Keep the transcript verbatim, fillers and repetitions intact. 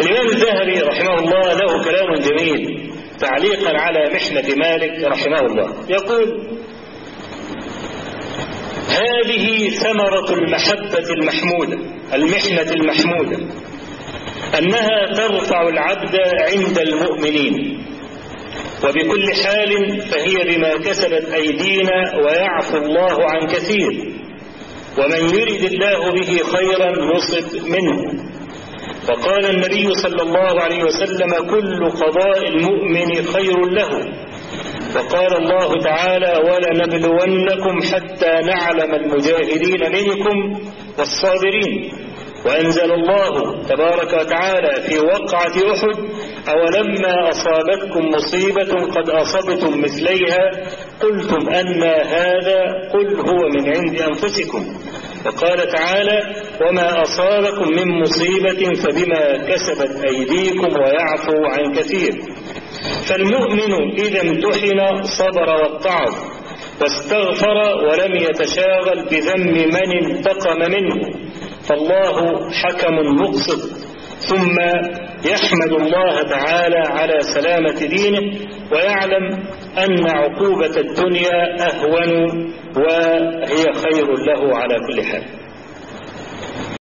الإمام الذهبي رحمه الله له كلام جميل تعليقا على محنة مالك رحمه الله، يقول: هذه ثمرة المحبة المحمودة، المحنة المحمودة، أنها ترفع العبد عند المؤمنين، وبكل حال فهي بما كسبت أيدينا ويعفو الله عن كثير، ومن يرد الله به خيرا نصب منه. وقال النبي صلى الله عليه وسلم: كل قضاء المؤمن خير له. وقال الله تعالى: ولنبلونكم حتى نعلم المجاهدين منكم والصابرين. وأنزل الله تبارك وتعالى في وقعة أحد: أولما أصابتكم مصيبة قد أصبتم مثليها قلتم أن هذا قل هو من عند أنفسكم. وقال تعالى: وما أصابكم من مصيبة فبما كسبت أيديكم ويعفو عن كثير. فالمؤمن إذا امتحن صبر واتعظ واستغفر ولم يتشاغل بذم من انتقم منه، فالله حكم مقسط، ثم يحمد الله تعالى على سلامة دينه، ويعلم أن عقوبة الدنيا أهون وهي خير له على كل حال.